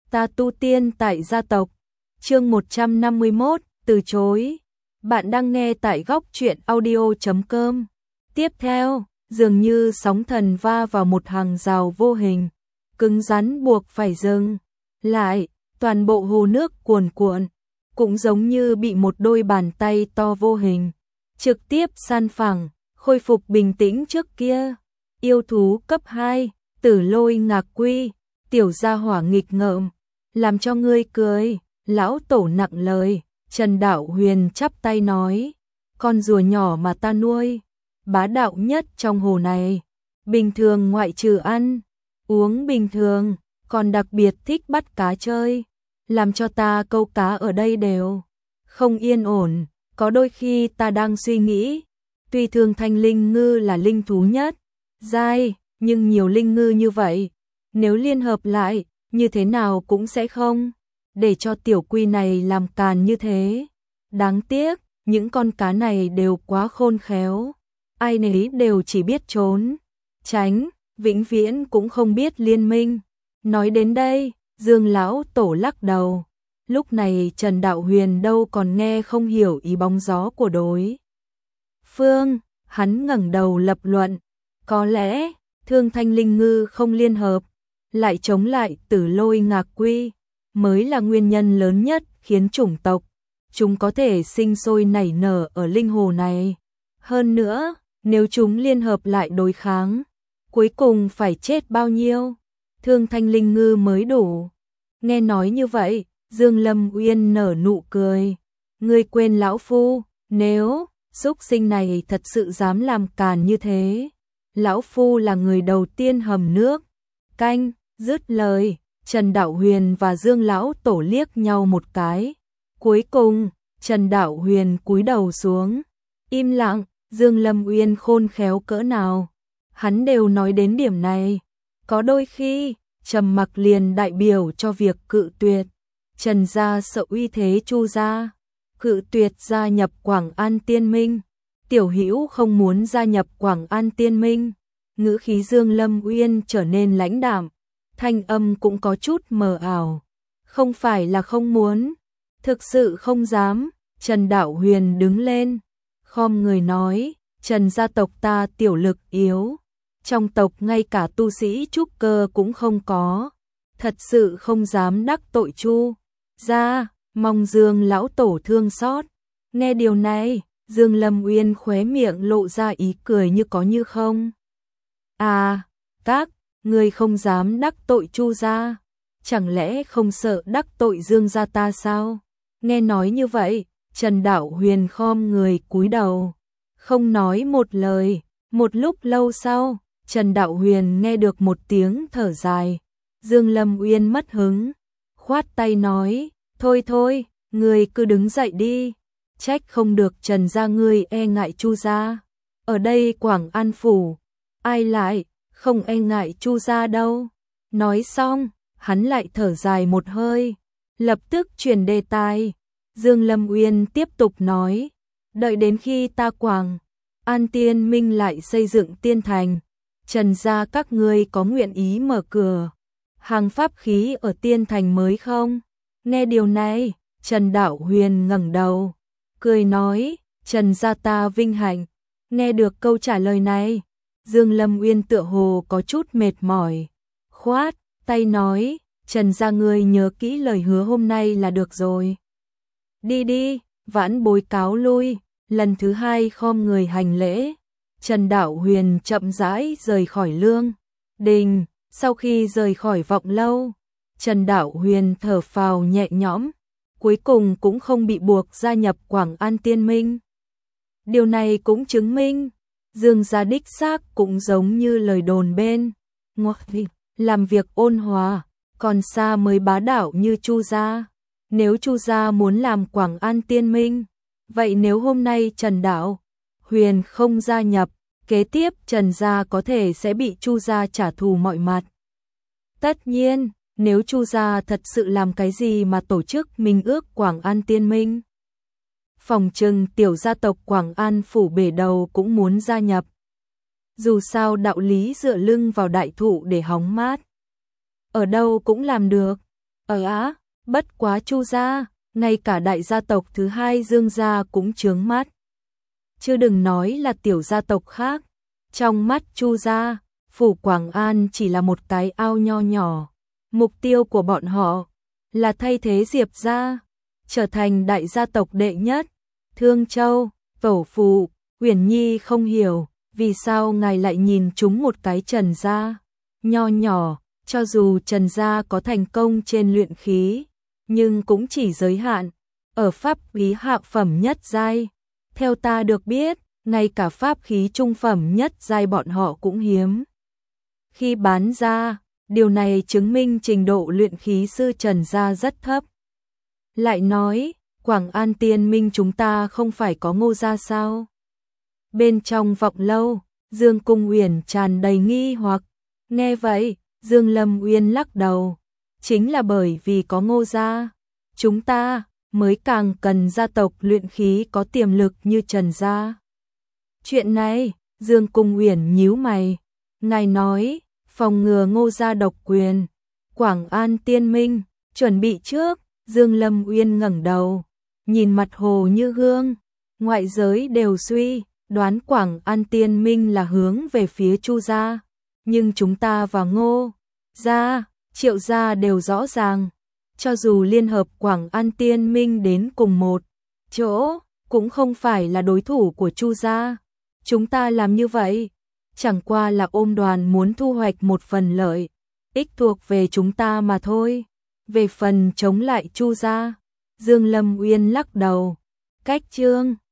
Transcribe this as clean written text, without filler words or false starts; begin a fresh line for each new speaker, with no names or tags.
Ta tu tiên tại gia tộc. Chương 151, từ chối. Bạn đang nghe tại góc truyện audio.com. Tiếp theo, dường như sóng thần va vào một hàng rào vô hình, cứng rắn buộc phải dừng lại, toàn bộ hồ nước cuồn cuộn, cũng giống như bị một đôi bàn tay to vô hình trực tiếp san phẳng, khôi phục bình tĩnh trước kia. Yêu thú cấp 2, Tử Lôi Ngạc Quy, tiểu gia hỏa nghịch ngợm, làm cho ngươi cười. Lão tổ nặng lời. Trần Đạo Huyền chắp tay nói, con rùa nhỏ mà ta nuôi, bá đạo nhất trong hồ này. Bình thường ngoại trừ ăn uống bình thường, còn đặc biệt thích bắt cá chơi, làm cho ta câu cá ở đây đều không yên ổn. Có đôi khi ta đang suy nghĩ, tuy Thương Thanh linh ngư là linh thú nhất giai, nhưng nhiều linh ngư như vậy, nếu liên hợp lại, như thế nào cũng sẽ không để cho tiểu quy này làm càn như thế. Đáng tiếc, những con cá này đều quá khôn khéo, ai nấy đều chỉ biết trốn tránh, vĩnh viễn cũng không biết liên minh. Nói đến đây, Dương lão tổ lắc đầu. Lúc này Trần Đạo Huyền đâu còn nghe không hiểu ý bóng gió của đối phương, hắn ngẩng đầu lập luận, có lẽ Thương Thanh linh ngư không liên hợp, lại chống lại Tử Lôi Ngạc Quy, mới là nguyên nhân lớn nhất khiến chủng tộc chúng có thể sinh sôi nảy nở ở linh hồ này. Hơn nữa, nếu chúng liên hợp lại đối kháng, cuối cùng phải chết bao nhiêu Thương Thanh linh ngư mới đủ. Nghe nói như vậy, Dương Lâm Uyên nở nụ cười. Ngươi quên lão phu, nếu súc sinh này thật sự dám làm càn như thế, lão phu là người đầu tiên hầm nước canh. Dứt lời, Trần Đạo Huyền và Dương lão tổ liếc nhau một cái. Cuối cùng, Trần Đạo Huyền cúi đầu xuống, im lặng. Dương Lâm Uyên khôn khéo cỡ nào, hắn đều nói đến điểm này. Có đôi khi, trầm mặc liền đại biểu cho việc cự tuyệt. Trần gia sợ uy thế Chu gia, cự tuyệt gia nhập Quảng An Tiên Minh. Tiểu Hữu không muốn gia nhập Quảng An Tiên Minh. Ngữ khí Dương Lâm Uyên trở nên lãnh đạm, thanh âm cũng có chút mờ ảo. Không phải là không muốn, thực sự không dám. Trần Đạo Huyền đứng lên, khom người nói, Trần gia tộc ta tiểu lực yếu, trong tộc ngay cả tu sĩ trúc cơ cũng không có, thật sự không dám đắc tội Chu gia, mong Dương lão tổ thương xót. Nghe điều này, Dương Lâm Uyên khóe miệng lộ ra ý cười như có như không. À, các ngươi không dám đắc tội Chu gia, chẳng lẽ không sợ đắc tội Dương gia ta sao? Nghe nói như vậy, Trần Đạo Huyền khom người cúi đầu, không nói một lời. Một lúc lâu sau, Trần Đạo Huyền nghe được một tiếng thở dài. Dương Lâm Uyên mất hứng, khoát tay nói, thôi thôi, ngươi cứ đứng dậy đi. Trách không được Trần gia ngươi e ngại Chu gia. Ở đây Quảng An phủ, ai lại không e ngại Chu gia đâu. Nói xong, hắn lại thở dài một hơi, lập tức chuyển đề tài. Dương Lâm Uyên tiếp tục nói, đợi đến khi ta Quảng An Tiên Minh lại xây dựng tiên thành, Trần gia các ngươi có nguyện ý mở cửa hàng pháp khí ở tiên thành mới không? Nghe điều này, Trần Đạo Huyền ngẩng đầu, cười nói, Trần gia ta vinh hạnh. Nghe được câu trả lời này, Dương Lâm Uyên tựa hồ có chút mệt mỏi, khoát tay nói, Trần gia ngươi nhớ kỹ lời hứa hôm nay là được rồi. Đi đi, vãn bối cáo lui. Lần thứ hai khom người hành lễ, Trần Đạo Huyền chậm rãi rời khỏi lương đình. Sau khi rời khỏi vọng lâu, Trần Đạo Huyền thở phào nhẹ nhõm, cuối cùng cũng không bị buộc gia nhập Quảng An Tiên Minh. Điều này cũng chứng minh, Dương gia đích xác cũng giống như lời đồn bên ngoài, làm việc ôn hòa, còn xa mới bá đạo như Chu gia. Nếu Chu gia muốn làm Quảng An Tiên Minh, vậy nếu hôm nay Trần Đạo Huyền không gia nhập, kế tiếp Trần gia có thể sẽ bị Chu gia trả thù mọi mặt. Tất nhiên, nếu Chu gia thật sự làm cái gì mà tổ chức minh ước Quảng An Tiên Minh, phòng trừng tiểu gia tộc Quảng An phủ bể đầu cũng muốn gia nhập. Dù sao đạo lý dựa lưng vào đại thụ để hóng mát, ở đâu cũng làm được. Bất quá Chu gia, ngay cả đại gia tộc thứ hai Dương gia cũng chướng mắt. Chứ đừng nói là tiểu gia tộc khác, trong mắt Chu gia, phủ Quảng An chỉ là một cái ao nho nhỏ. Mục tiêu của bọn họ là thay thế Diệp gia, trở thành đại gia tộc đệ nhất. Thương Châu, Tẩu phụ, Uyển Nhi không hiểu, vì sao ngài lại nhìn chúng một cái Trần gia nho nhỏ, cho dù Trần gia có thành công trên luyện khí, nhưng cũng chỉ giới hạn ở pháp khí hạ phẩm nhất giai. Theo ta được biết, ngay cả pháp khí trung phẩm nhất giai bọn họ cũng hiếm khi bán ra, điều này chứng minh trình độ luyện khí sư Trần gia rất thấp. Lại nói, Quảng An Tiên Minh chúng ta không phải có Ngô gia sao? Bên trong vọng lâu, Dương Cung Uyển tràn đầy nghi hoặc. Nghe vậy, Dương Lâm Uyên lắc đầu. Chính là bởi vì có Ngô gia, chúng ta mới càng cần gia tộc luyện khí có tiềm lực như Trần gia. Chuyện này, Dương Cung Uyển nhíu mày. Ngài nói, phòng ngừa Ngô gia độc quyền, Quảng An Tiên Minh chuẩn bị trước. Dương Lâm Uyên ngẩng đầu, nhìn mặt hồ như gương. Ngoại giới đều suy đoán Quảng An Tiên Minh là hướng về phía Chu gia, nhưng chúng ta và Ngô gia, Triệu gia đều rõ ràng, cho dù liên hợp Quảng An Tiên Minh đến cùng một chỗ, cũng không phải là đối thủ của Chu gia. Chúng ta làm như vậy, chẳng qua là ôm đoàn muốn thu hoạch một phần lợi ích thuộc về chúng ta mà thôi. Về phần chống lại Chu gia, Dương Lâm Uyên lắc đầu. Cách chương